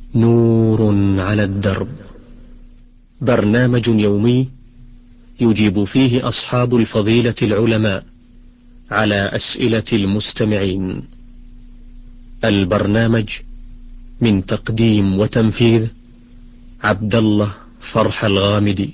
نور على الدرب، برنامج يومي يجيب فيه أصحاب الفضيلة العلماء على أسئلة المستمعين. البرنامج من تقديم وتنفيذ عبد الله فرح الغامدي.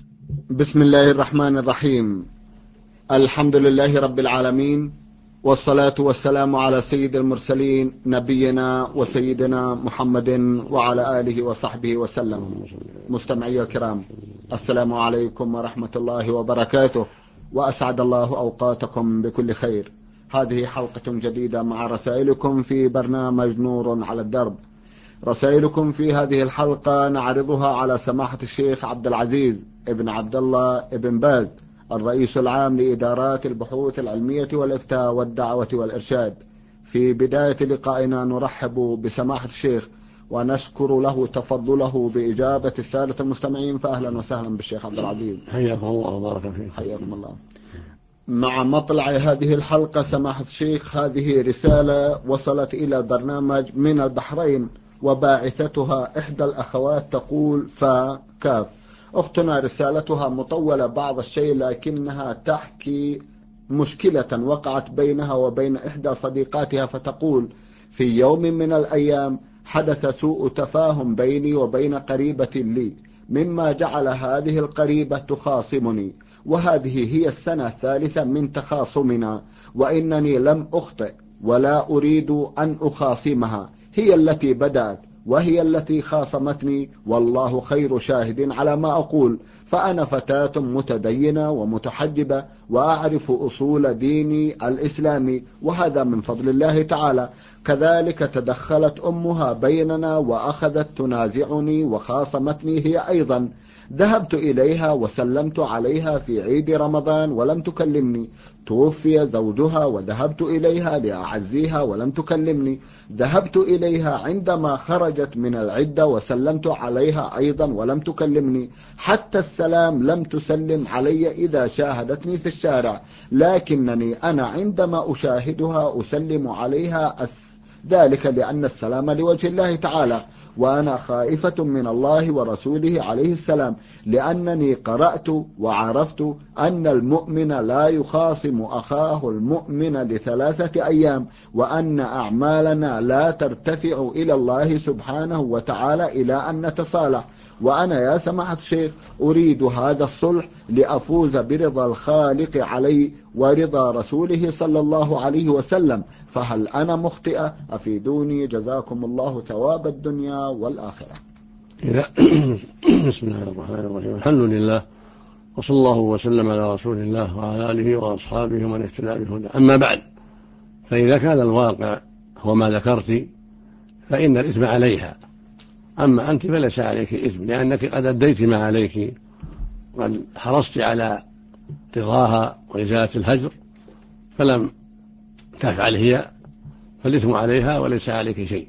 بسم الله الرحمن الرحيم. الحمد لله رب العالمين، والصلاة والسلام على سيد المرسلين نبينا وسيدنا محمد وعلى آله وصحبه وسلم. مستمعي الكرام، السلام عليكم ورحمة الله وبركاته، وأسعد الله أوقاتكم بكل خير. هذه حلقة جديدة مع رسائلكم في برنامج نور على الدرب. رسائلكم في هذه الحلقة نعرضها على سماحة الشيخ عبد العزيز ابن عبد الله ابن باز، الرئيس العام لإدارات البحوث العلمية والإفتاء والدعوة والإرشاد. في بداية لقائنا نرحب بسماحة الشيخ ونشكر له تفضله بإجابة السادة المستمعين، فأهلا وسهلا بالشيخ عبد العزيز. حياكم الله وبارك فيك. حياكم الله. مع مطلع هذه الحلقة سماحة الشيخ، هذه رسالة وصلت إلى البرنامج من البحرين، وباعثتها إحدى الأخوات تقول فكاف. أختنا رسالتها مطولة بعض الشيء، لكنها تحكي مشكلة وقعت بينها وبين إحدى صديقاتها، فتقول: في يوم من الأيام حدث سوء تفاهم بيني وبين قريبة لي، مما جعل هذه القريبة تخاصمني، وهذه هي السنة الثالثة من تخاصمنا، وإنني لم أخطئ ولا أريد أن أخاصمها. هي التي بدأت وهي التي خاصمتني، والله خير شاهد على ما أقول. فأنا فتاة متدينة ومتحجبة وأعرف أصول ديني الإسلامي، وهذا من فضل الله تعالى. كذلك تدخلت أمها بيننا وأخذت تنازعني وخاصمتني هي أيضا. ذهبت إليها وسلمت عليها في عيد رمضان ولم تكلمني. توفي زوجها وذهبت إليها لأعزيها ولم تكلمني. ذهبت إليها عندما خرجت من العدة وسلمت عليها أيضا ولم تكلمني. حتى السلام لم تسلم علي إذا شاهدتني في الشارع، لكنني أنا عندما أشاهدها أسلم عليها ذلك لأن السلام لوجه الله تعالى، وأنا خائفة من الله ورسوله عليه السلام، لأنني قرأت وعرفت أن المؤمن لا يخاصم أخاه المؤمن ل3 أيام، وأن أعمالنا لا ترتفع إلى الله سبحانه وتعالى إلى أن نتصالح. وأنا يا سماحة الشيخ أريد هذا الصلح لأفوز برضا الخالق علي ورضا رسوله صلى الله عليه وسلم، فهل أنا مخطئة؟ أفيدوني جزاكم الله ثواب الدنيا والآخرة. بسم الله الرحمن الرحيم. الحمد لله، وصلى الله وسلم على رسول الله وعلى آله وأصحابه ومن اهتدى بهداه. أما بعد، فإذا كان الواقع هو ما ذكرت فإن الإثم عليها، أما أنت فليس عليك إثم، لأنك قد أديت ما عليك، قد حرصت على رضاها وإزالة الهجر، فلم تفعل هي، فالإثم عليها وليس عليك شيء.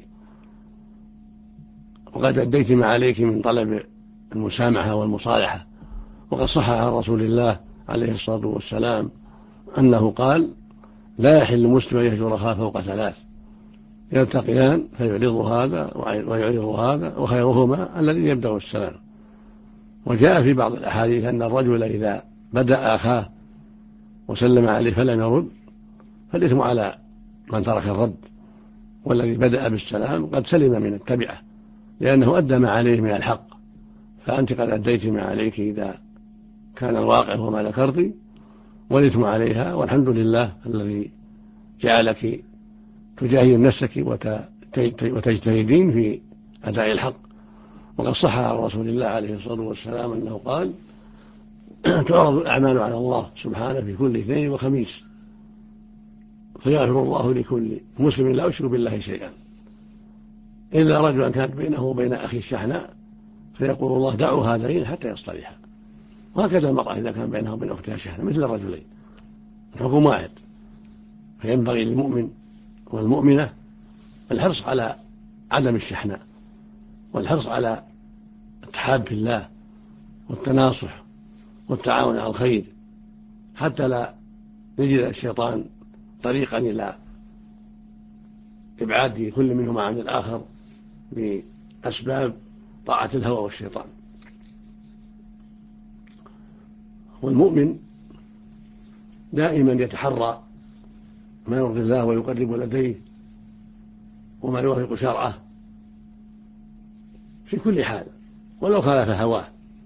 وقد أديت ما عليك من طلب المسامحة والمصالحة، وقد صح عن رسول الله عليه الصلاة والسلام أنه قال: لا يحل مسلم أن يهجر أخاه فوق 3، يلتقيان فيعرض هذا ويعرض هذا، وخيرهما الذي يبدأ السلام. وجاء في بعض الأحاديث أن الرجل إذا بدأ أخاه وسلم عليه فلم يرد فالإثم على من ترك الرد، والذي بدأ بالسلام قد سلم من التبعة، لأنه أدى ما عليه من الحق. فأنت قد أديت ما عليك إذا كان الواقع هو ما ذكرت، والإثم عليها، والحمد لله الذي جعلك تجاهد نفسك وتجتهدين في أداء الحق. وقد صح عن رسول الله عليه الصلاة والسلام أنه قال: تعرض الأعمال على الله سبحانه في كل اثنين وخميس، فيغفر الله لكل مسلم لا يشرك بالله شيئا، إلا رجلا كانت بينه وبين أخيه الشحناء، فيقول الله: دعوا هذين حتى يصطلحا. وهكذا المرأة إذا كان بينها وبين أختها شحناء مثل الرجلين، الحكم واحد. فينبغي للمؤمن والمؤمنة الحرص على عدم الشحناء، والحرص على التحاب في الله والتناصح والتعاون على الخير، حتى لا يجد الشيطان طريقا إلى إبعاد كل منهما عن الآخر أسباب طاعة الهوى والشيطان. والمؤمن دائما يتحرى ما يرضي الله ويقرب لديه وما يوافق شرعه في كل حال ولو خالف هواه.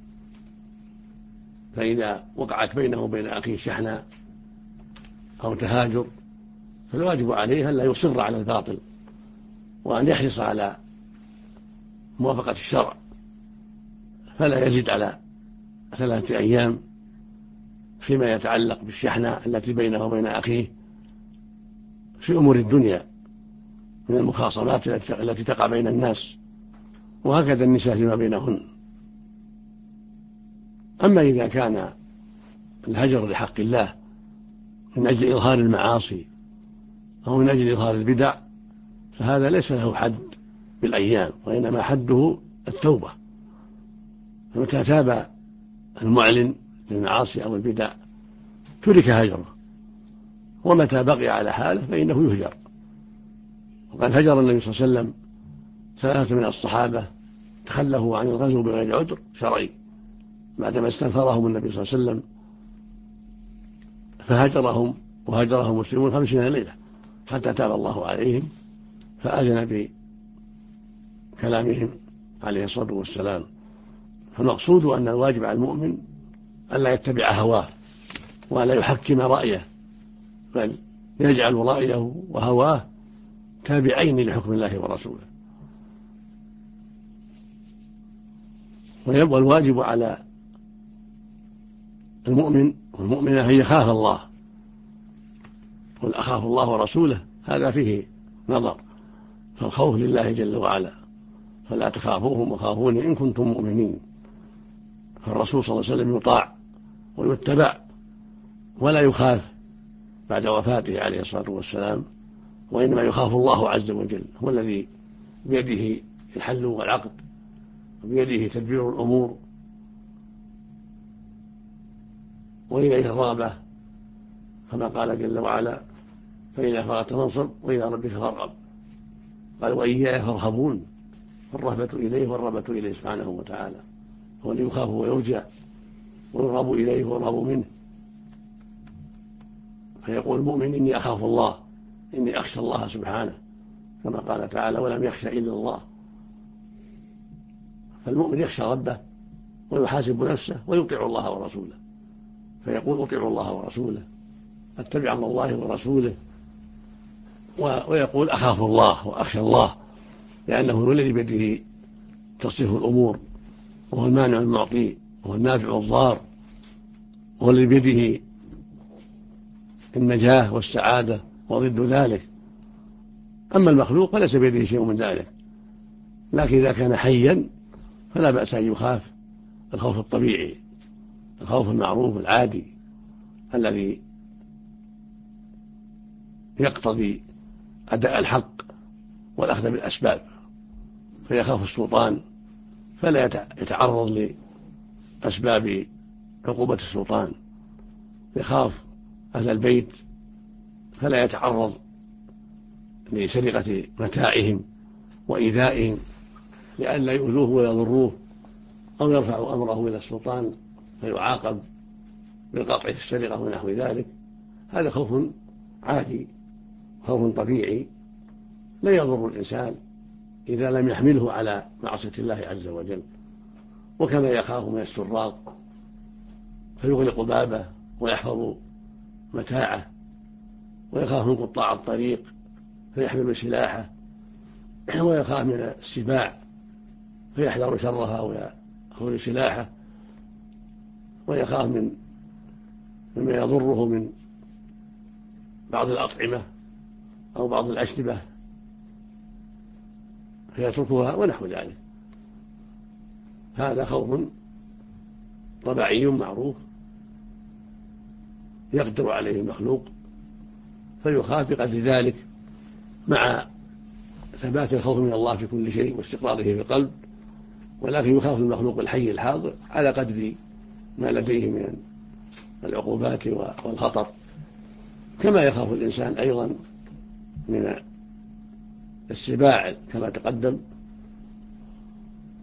فإذا وقعت بينه وبين أخيه شحنة أو تهاجر فالواجب عليه أن لا يصر على الباطل وأن يحرص على موافقة الشرع، فلا يزيد على 3 أيام فيما يتعلق بالشحنة التي بينه وبين أخيه في أمور الدنيا من المخاصمات التي تقع بين الناس، وهكذا النساء فيما بينهن. أما إذا كان الهجر لحق الله من أجل إظهار المعاصي أو من أجل إظهار البدع فهذا ليس له حد بالأيام، وإنما حده التوبة. فمتى تاب المعلن للمعاصي أو البدع ترك هجره، ومتى بقي على حاله فإنه يهجر. وقد هجر النبي صلى الله عليه وسلم 3 من الصحابة تخلفوا عن الغزو بغير عذر شرعي بعدما استنفرهم النبي صلى الله عليه وسلم، فهجرهم وهجرهم المسلمون 50 ليلة حتى تاب الله عليهم فأذن بكلامهم عليه الصلاة والسلام. فالمقصود أن الواجب على المؤمن ألا يتبع هواه ولا يحكم رأيه، بل يجعل رأيه وهواه تابعين لحكم الله ورسوله. والواجب على المؤمن والمؤمنة أن يخاف الله. قل أخاف الله ورسوله هذا فيه نظر، فالخوف لله جل وعلا، فلا تخافوهم وخافوني إن كنتم مؤمنين. فالرسول صلى الله عليه وسلم يطاع ويتبع ولا يخاف بعد وفاته عليه الصلاة والسلام، وإنما يخاف الله عز وجل، هو الذي بيده الحل والعقد وبيده تدبير الأمور وإليه الرغبة، كما قال جل وعلا فإذا فرغت فانصب وإلى ربك فارغب. قال وإياي فارهبون، فالرهبة إليه والرغبة إليه سبحانه وتعالى، هو الذي يخاف ويرجى ويرغب إليه ويرهب منه. فيقول المؤمن إني أخاف الله، إني أخشى الله سبحانه، كما قال تعالى ولم يخشى إلا الله. فالمؤمن يخشى ربه ويحاسب نفسه ويطيع الله ورسوله، فيقول أطيع الله ورسوله، أتبع أمر الله ورسوله، ويقول أخاف الله وأخشى الله، لأنه هو الذي بيده تصريف الأمور، وهو المانع المعطي، وهو النافع والضار، وهو الذي بيده النجاة والسعادة وضد ذلك. أما المخلوق فليس بيده شيء من ذلك، لكن إذا كان حيا فلا بأس أن يخاف الخوف الطبيعي، الخوف المعروف العادي الذي يقتضي أداء الحق والأخذ بالأسباب. فيخاف السلطان فلا يتعرض لأسباب عقوبة السلطان، يخاف أهل البيت فلا يتعرض لسرقة متاعهم وإيذائهم لئلا يؤذوه ويضروه أو يرفع أمره إلى السلطان فيعاقب بقطع السرقة ونحو ذلك. هذا خوف عادي، خوف طبيعي لا يضر الإنسان إذا لم يحمله على معصية الله عز وجل. وكما يخاف من السراق فيغلق بابه ويحفظ متاعه، ويخاف من قطاع الطريق فيحمل سلاحه، ويخاف من السباع فيحذر شرها ويأخذ سلاحه، ويخاف مما يضره من بعض الأطعمة أو بعض الأشربة فيتركها ونحو ذلك. هذا خوف طبيعي معروف يقدر عليه المخلوق فيخاف بقدر ذلك، مع ثبات الخوف من الله في كل شيء واستقراره في القلب، ولكن يخاف المخلوق الحي الحاضر على قدر ما لديه من العقوبات والخطر، كما يخاف الإنسان أيضا من السباع كما تقدم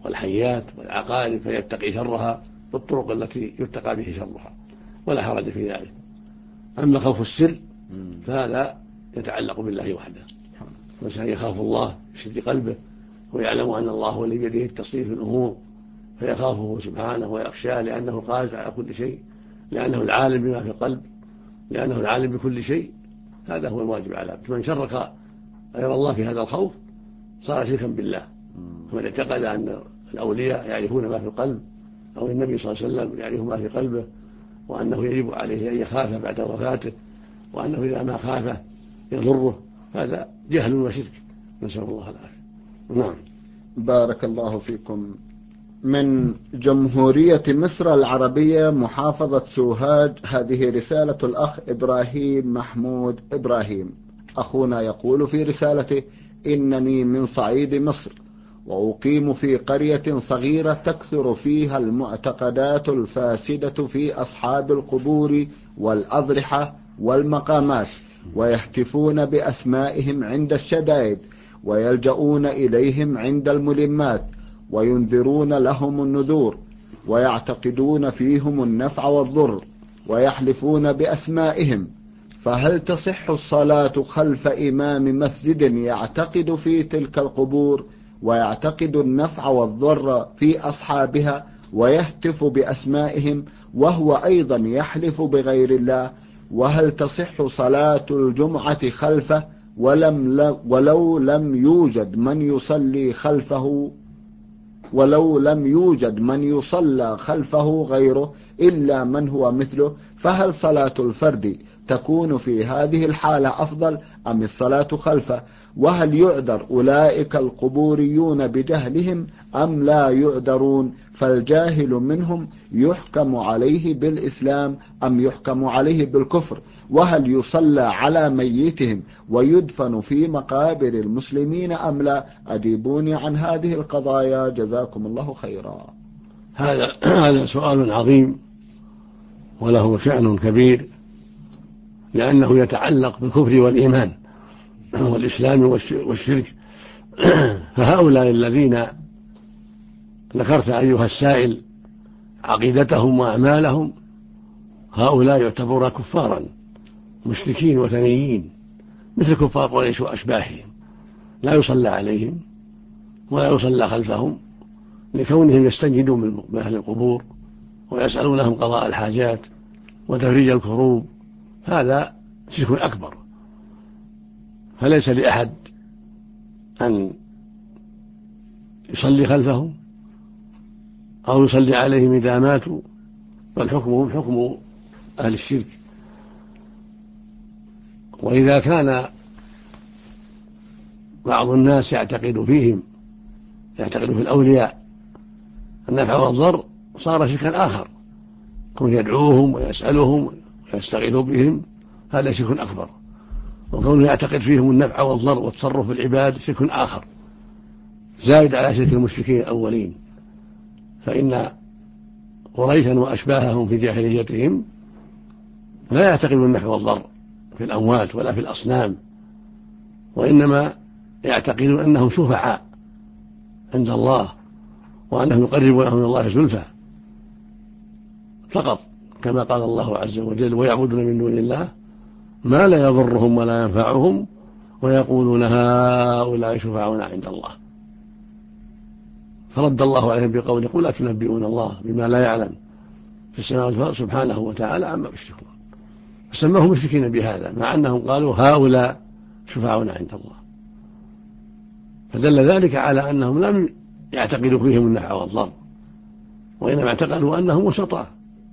والحيات والعقارب فيتقي شرها بالطرق التي يتقى به شرها، ولا حرج في ذلك. أما خوف السر فهذا يتعلق بالله وحده، الإنسان يخاف الله بشد قلبه ويعلم أن الله هو الذي بيده التصريف في الأمور، فيخافه سبحانه ويخشاه لأنه قادر على كل شيء، لأنه العالم بما في القلب، لأنه العالم بكل شيء. هذا هو الواجب على العبد. من شرك غير الله في هذا الخوف صار شركا بالله. ومن اعتقد أن الأولياء يعرفون ما في القلب، أو النبي صلى الله عليه وسلم يعرف ما في قلبه، وأنه يجب عليه أن يخاف بعد وفاته، وأنه إذا ما خافه يضره، هذا جهل وشرك، نسأل الله العافية. نعم. بارك الله فيكم. من جمهورية مصر العربية محافظة سوهاج، هذه رسالة الأخ إبراهيم محمود إبراهيم. أخونا يقول في رسالته: إنني من صعيد مصر، وأقيم في قرية صغيرة تكثر فيها المعتقدات الفاسدة في أصحاب القبور والأضرحة والمقامات، ويهتفون بأسمائهم عند الشدائد، ويلجؤون إليهم عند الملمات، وينذرون لهم النذور، ويعتقدون فيهم النفع والضر، ويحلفون بأسمائهم. فهل تصح الصلاة خلف إمام مسجد يعتقد في تلك القبور ويعتقد النفع والضر في أصحابها ويهتف بأسمائهم، وهو أيضا يحلف بغير الله؟ وهل تصح صلاة الجمعة خلفه ولو لم يوجد من يصلى خلفه غيره إلا من هو مثله؟ فهل صلاة الفرد تكون في هذه الحالة أفضل أم الصلاة خلفه؟ وهل يعذر أولئك القبوريون بجهلهم أم لا يعذرون؟ فالجاهل منهم يحكم عليه بالإسلام أم يحكم عليه بالكفر؟ وهل يصلى على ميتهم ويدفن في مقابر المسلمين أم لا؟ أجيبوني عن هذه القضايا جزاكم الله خيرا. هذا سؤال عظيم وله شأن كبير، لأنه يتعلق بالكفر والإيمان والإسلام والشرك. فهؤلاء الذين ذكرت أيها السائل عقيدتهم وأعمالهم، هؤلاء يعتبرون كفارا مشركين وثنيين مثل كفار قريش وأشباههم، لا يصلى عليهم ولا يصلى خلفهم، لكونهم يستنجدون من أهل القبور ويسألونهم قضاء الحاجات وتفريج الكروب. هذا شرك أكبر، فليس لأحد أن يصلي خلفهم أو يصلي عليهم إذا ماتوا، بل حكمهم حكم أهل الشرك. وإذا كان بعض الناس يعتقد في الأولياء النفع والضر، صار شركا آخر، كون يدعوهم ويسألهم ويستغيث بهم، هذا شرك أكبر. وكونه يعتقد فيهم النفع والضر والتصرف في العباد شرك آخر زائد على شرك المشركين الأولين. فإن قريشا وأشباههم في جاهليتهم لا يعتقدون النفع والضر في الأموات ولا في الأصنام، وإنما يعتقدون أنهم شفعاء عند الله، وأنهم يقربونهم من الله زلفى فقط، كما قال الله عز وجل: ويعبدون من دون الله ما لا يضرهم ولا ينفعهم ويقولون هؤلاء شفعاؤنا عند الله. فرد الله عليهم بقوله: قل أتنبئون الله بما لا يعلم في السماوات والأرض سبحانه وتعالى عما يشركون. فسماهم مشركين بهذا، مع أنهم قالوا هؤلاء شفعاؤنا عند الله. فدل ذلك على أنهم لم يعتقدوا فيهم النفع والضر، وإنما اعتقدوا أنهم وسطاء.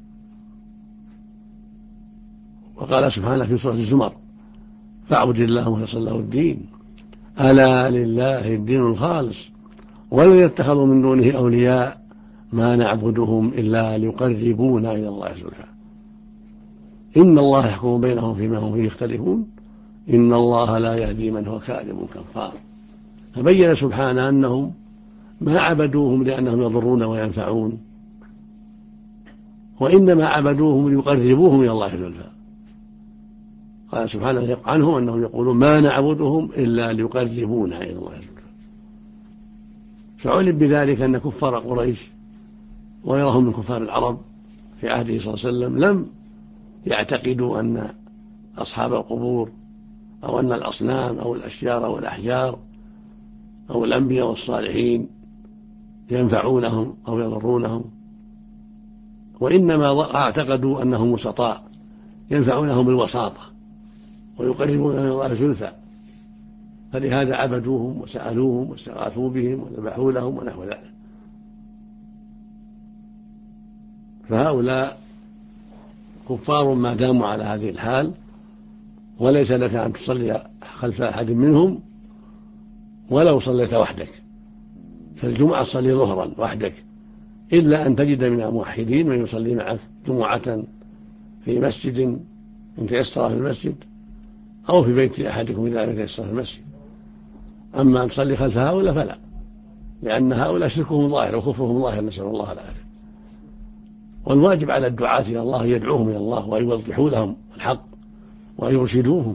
وقال سبحانه في سورة الزمر: فاعبد الله مخلصا له الدين ألا لله الدين الخالص والذين اتخذوا من دونه أولياء ما نعبدهم إلا ليقربونا إلى الله زلفى إن الله يحكم بينهم فيما هم فيه يختلفون إن الله لا يهدي من هو كاذب كفار. فبين سبحانه أنهم ما عبدوهم لأنهم يضرون وينفعون، وإنما عبدوهم ليقربوهم إلى الله زلفى. قال سبحانه عنهم أنهم يقولون ما نعبدهم إلا ليقربونا إلى الله زلفى. فعلم بذلك أن كفار قريش وغيرهم من كفار العرب في عهده صلى الله عليه وسلم لم يعتقدوا أن أصحاب القبور أو أن الأصنام أو الأشجار أو الأحجار أو الأنبياء والصالحين ينفعونهم أو يضرونهم، وإنما اعتقدوا أنهم وسطاء ينفعونهم بالوساطة ويقربون من الله زلفى، فلهذا عبدوهم وسألوهم واستغاثوا بهم وذبحوا لهم ونحو ذلك. فهؤلاء كفار ما داموا على هذه الحال، وليس لك أن تصلي خلف أحد منهم ولو صليت وحدك. فالجمعة تصلي ظهرا وحدك، إلا أن تجد من الموحدين من يصلي معك جمعة في مسجد إن تيسر في المسجد أو في بيت أحدكم إذا لم يتيسر في المسجد. أما أن تصلي خلف هؤلاء فلا، لأن هؤلاء شركهم ظاهر وكفرهم ظاهر، نسأل الله العافية. والواجب على الدعاة إلى الله يدعوهم إلى الله ويوضحوا لهم الحق ويرشدوهم،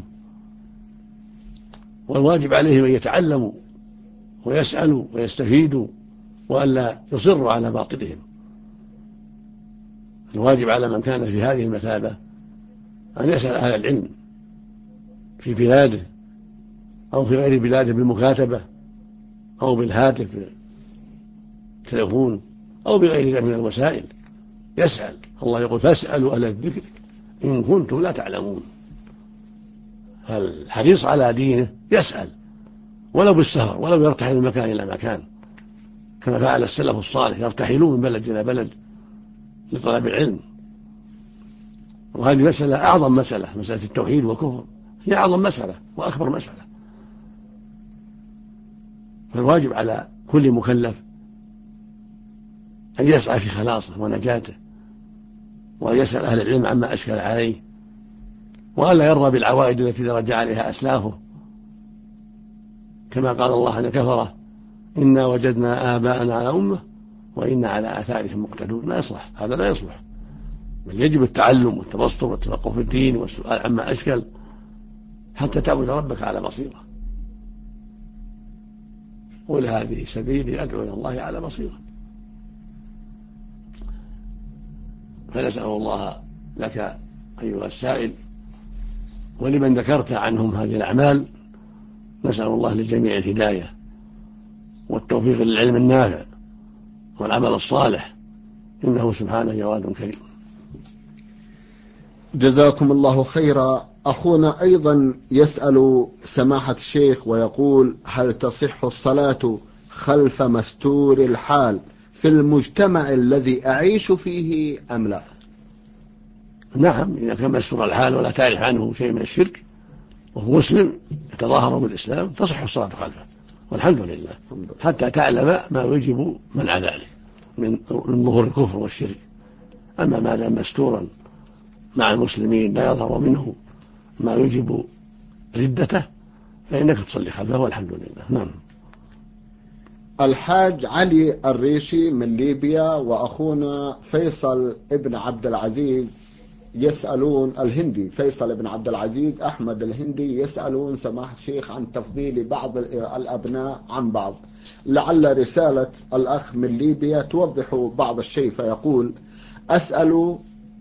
والواجب عليهم أن يتعلموا ويسألوا ويستفيدوا وألا يصروا على باطلهم. الواجب على من كان في هذه المثابة أن يسأل أهل العلم في بلاده أو في غير بلاده بالمكاتبة أو بالهاتف بالتلفون أو بغير ذلك من الوسائل، يسأل. الله يقول فاسألوا أهل الذكر إن كنتم لا تعلمون. فالحريص على دينه يسأل ولو بالسهر، ولو يرتحل من مكان إلى مكان، كما فعل السلف الصالح، يرتحلون من بلد إلى بلد لطلب العلم. وهذه مسألة أعظم مسألة التوحيد والكفر، هي أعظم مسألة وأكبر مسألة. فالواجب على كل مكلف أن يسعى في خلاصه ونجاته، وأن يسأل أهل العلم عما أشكل عليه، وألا يرضى بالعوائد التي درج عليها أسلافه، كما قال الله عن الكفرة إنا وجدنا آباءنا على أمة وإنا على آثارهم مقتدون. ما يصلح هذا، لا يصلح، بل يجب التعلم والتبسط والتفقه في الدين والسؤال عما أشكل حتى تعبد ربك على بصيرة. قل هذه سبيلي أدعو إلى الله على بصيرة. فنسأل الله لك أيها السائل ولمن ذكرت عنهم هذه الأعمال، نسأل الله للجميع الهداية والتوفيق للعلم النافع والعمل الصالح، إنه سبحانه جواد كريم. جزاكم الله خيرا. أخونا أيضا يسأل سماحة الشيخ ويقول: هل تصح الصلاة خلف مستور الحال في المجتمع الذي أعيش فيه أم لا؟ نعم، إذا كان مستور الحال ولا تعرف عنه شيء من الشرك وهو مسلم يتظاهر بالإسلام تصح الصلاة خلفه، والحمد لله، حتى تعلم ما يجب منع ذلك من ظهور الكفر والشرك. أما ما دام مستورا مع المسلمين لا يظهر منه ما يجب ردته فإنك تصلي خلفه، والحمد لله. نعم. الحاج علي الريشي من ليبيا وأخونا فيصل ابن عبد العزيز يسألون الهندي، فيصل بن عبد العزيز أحمد الهندي، يسألون سماحة الشيخ عن تفضيل بعض الأبناء عن بعض. لعل رسالة الأخ من ليبيا توضح بعض الشيء. فيقول: أسأل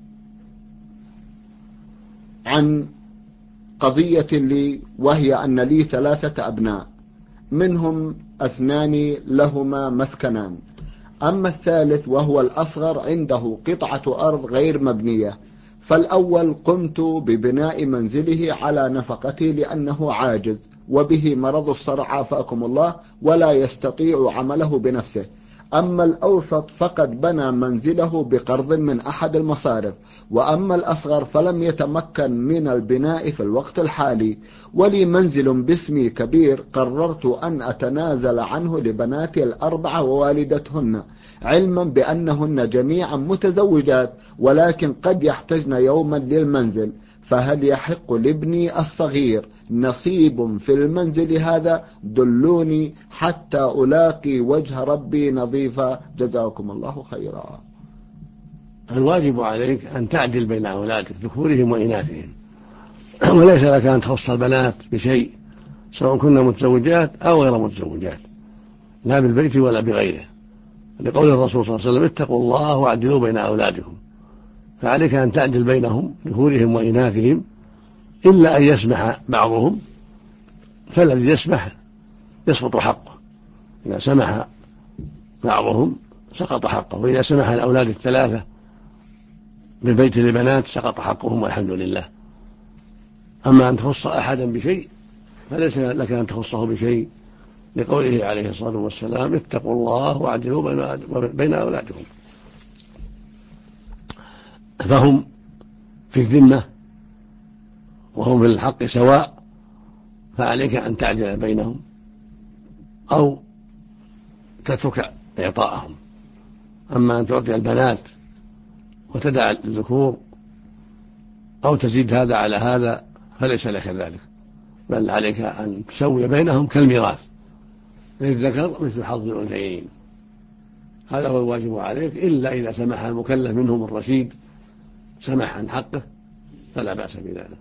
عن قضية لي، وهي أن لي 3 أبناء، منهم 2 لهما مسكنان، أما الثالث وهو الأصغر عنده قطعة أرض غير مبنية. فالأول قمت ببناء منزله على نفقتي لأنه عاجز وبه مرض الصرع عافاكم الله ولا يستطيع عمله بنفسه. أما الأوسط فقد بنى منزله بقرض من أحد المصارف، وأما الأصغر فلم يتمكن من البناء في الوقت الحالي. ولي منزل باسمي كبير قررت أن أتنازل عنه لبناتي ال4 ووالدتهن، علما بأنهن جميعا متزوجات ولكن قد يحتجن يوما للمنزل. فهل يحق لابني الصغير نصيب في المنزل هذا؟ دلوني حتى ألاقي وجه ربي نظيفا، جزاكم الله خيرا. الواجب عليك أن تعدل بين أولادك ذكورهم وإناثهم، وليس لك أن تخص البنات بشيء سواء كنا متزوجات أو غير متزوجات، لا بالبيت ولا بغيره، لقول الرسول صلى الله عليه وسلم اتقوا الله واعدلوا بين أولادكم، فعليك أن تعدل بينهم ذكورهم وإناثهم، إلا أن يسمح بعضهم، فالذي يسمح يسقط حقه. إذا سمح بعضهم سقط حقه، وإذا سمح الأولاد الثلاثة بالبيت للبنات سقط حقهم والحمد لله. أما أن تخص أحدا بشيء فليس لك أن تخصه بشيء، لقوله عليه الصلاة والسلام اتقوا الله واعدلوا بين أولادكم. فهم في الذمة وهم في الحق سواء، فعليك أن تعدل بينهم أو تترك إعطاءهم. أما أن تعطي البنات وتدع الذكور أو تزيد هذا على هذا فليس لك ذلك، بل عليك أن تسوي بينهم كالميراث، للذكر مثل حظ الأنثيين، هذا هو الواجب عليك، إلا إذا سمح المكلف منهم الرشيد سمح عن حقه فلا بأس بذلك.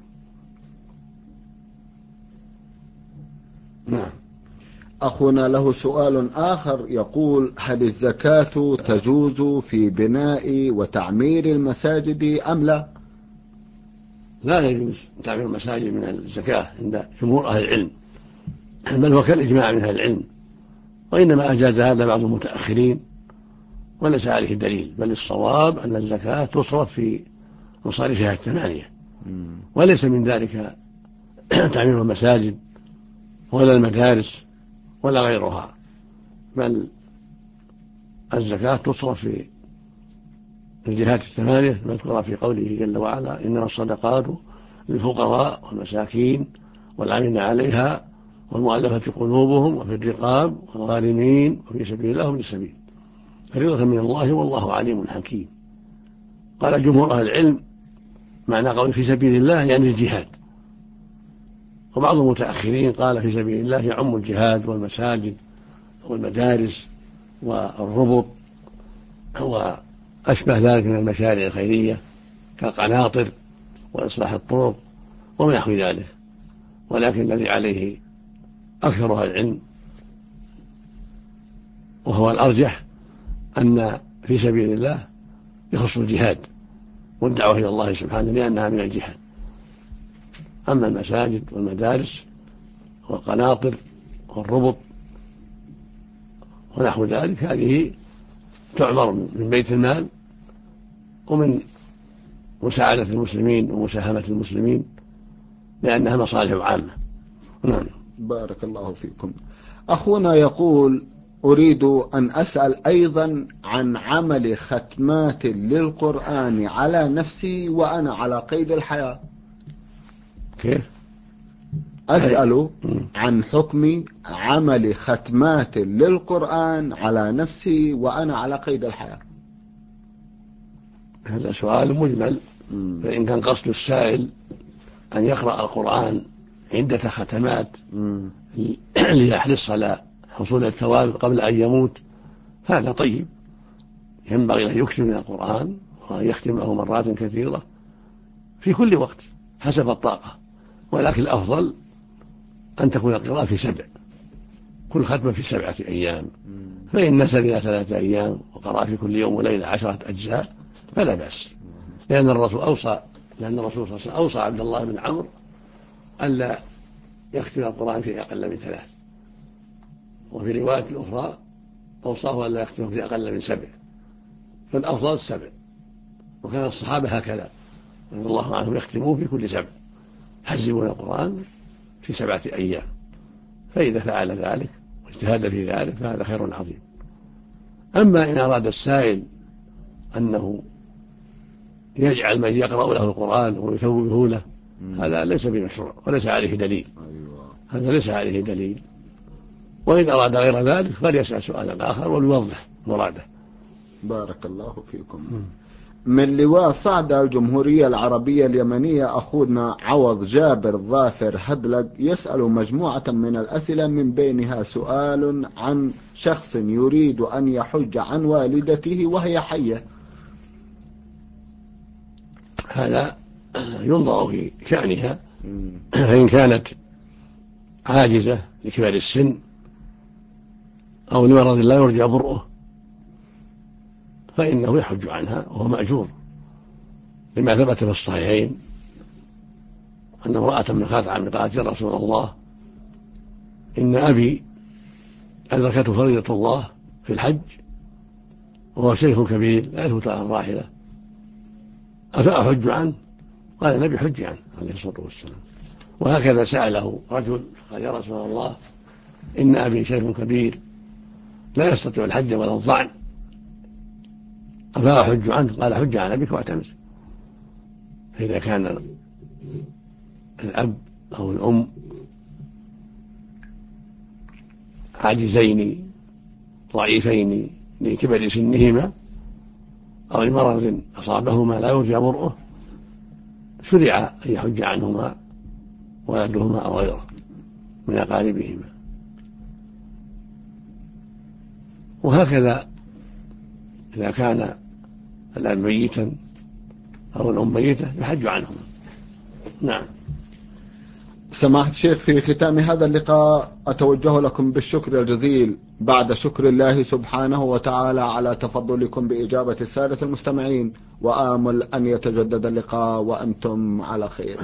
نعم. أخونا له سؤال آخر يقول: هل الزكاة تجوز في بناء وتعمير المساجد أم لا؟ لا يجوز تعمير المساجد من الزكاة عند جمهور أهل العلم، بل هو كالإجماع من أهل العلم، وإنما أجاز هذا بعض المتأخرين وليس عليه دليل، بل الصواب أن الزكاة تصرف في مصاريفها الثمانية، وليس من ذلك تعمير المساجد ولا المدارس ولا غيرها، بل الزكاة تصرف في الجهات الثمانية المذكورة في قوله جل وعلا إنما الصدقات للفقراء والمساكين والعاملين عليها والمؤلفة قلوبهم وفي الرقاب والغارمين وفي سبيل الله وابن السبيل فريضة من الله والله عليم حكيم. قال جمهور أهل العلم معنى قول في سبيل الله يعني الجهاد، وبعض المتأخرين قال في سبيل الله يعم الجهاد والمساجد والمدارس والربط وأشبه ذلك من المشاريع الخيرية كالقناطر وإصلاح الطرق وما نحو ذلك، ولكن الذي عليه أكثر أهل العلم وهو الأرجح أن في سبيل الله يخص الجهاد والدعوة إلى الله سبحانه لأنها من الجهاد. أما المساجد والمدارس والقناطر والربط ونحو ذلك هذه تعمر من بيت المال ومن مساعدة المسلمين ومساهمة المسلمين لأنها مصالح عامة. نعم. بارك الله فيكم. أخونا يقول: أريد أن أسأل أيضا عن عمل ختمات للقرآن على نفسي وأنا على قيد الحياة. كيف؟ أسأل عن حكم عمل ختمات للقرآن على نفسي وأنا على قيد الحياة. هذا سؤال مجمل، فإن كان قصد السائل أن يقرأ القرآن عدة ختمات ليحرص على حصول الثواب قبل أن يموت فهذا طيب، ينبغي أن يكثر من القرآن وأن يختمه مرات كثيرة في كل وقت حسب الطاقة، ولكن الأفضل أن تكون القراءة في 7، كل ختمة في 7 أيام، فإن نسل إلى 3 أيام وقرأ في كل يوم وليلة 10 أجزاء فلا بأس، لأن الرسول صلى الله عليه وسلم أوصى عبد الله بن عمرو ألا يختم القرآن في أقل من 3، وفي رواية أخرى أوصاه ألا يختم في أقل من 7، فالأفضل 7، وكان الصحابة هكذا رضي الله عنهم يختمون في كل 7، يحزبون القرآن في 7 أيام، فإذا فعل ذلك واجتهد في ذلك فهذا خير عظيم. أما إن أراد السائل أنه يجعل من يقرأ له القرآن ويثوبه له هذا ليس بمشروع وليس عليه دليل، هذا ليس عليه دليل، وإن أراد غير ذلك فليسأل سؤالا آخر وليوضح مراده. بارك الله فيكم. من لواء صعدة الجمهورية العربية اليمنية أخونا عوض جابر ظافر هدلق يسأل مجموعة من الأسئلة، من بينها سؤال عن شخص يريد أن يحج عن والدته وهي حية. هذا ينظر في شأنها، فإن كانت عاجزة لكبر السن أو لمرض لا يرجى برؤه فإنه يحج عنها وهو مأجور، لما ثبت في الصحيحين أن امرأة من خثعم قالت: يا رسول الله، إن أبي أدركته فريضة الله في الحج وهو شيخ كبير لا يثبت على الراحلة، أفأحج عنه؟ قال النبي: حج عنه عليه الصلاة والسلام. وهكذا سأله رجل قال: يا رسول الله، إن أبي شيخ كبير لا يستطيع الحج ولا الظعن، أفأحج عنه؟ قال: حج عن أبيك واعتمر. فإذا كان الأب أو الأم عاجزين ضعيفين لكبر سنهما أو لمرض أصابهما لا يرجى برؤه شرع أن يحج عنهما ولدهما أو غيره من أقاربهما. وهكذا إذا كان الأب ميتا أو الأم ميتة يحج عنهما. نعم. سماحة الشيخ، في ختام هذا اللقاء أتوجه لكم بالشكر الجزيل بعد شكر الله سبحانه وتعالى على تفضلكم بإجابة السادة المستمعين، وآمل أن يتجدد اللقاء وأنتم على خير.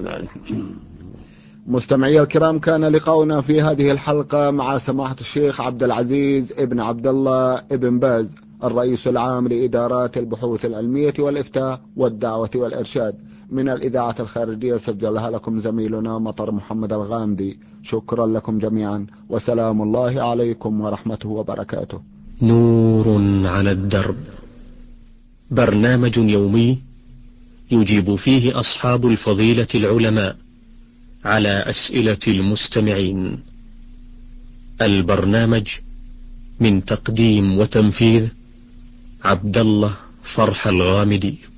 مستمعي الكرام، كان لقاؤنا في هذه الحلقة مع سماحة الشيخ عبد العزيز ابن عبد الله ابن باز، الرئيس العام لإدارات البحوث العلمية والإفتاء والدعوة والإرشاد، من الإذاعة الخارجية، سجلها لكم زميلنا مطر محمد الغامدي. شكرا لكم جميعا، وسلام الله عليكم ورحمته وبركاته. نور على الدرب، برنامج يومي يجيب فيه أصحاب الفضيلة العلماء على أسئلة المستمعين. البرنامج من تقديم وتنفيذ عبد الله فرح الغامدي.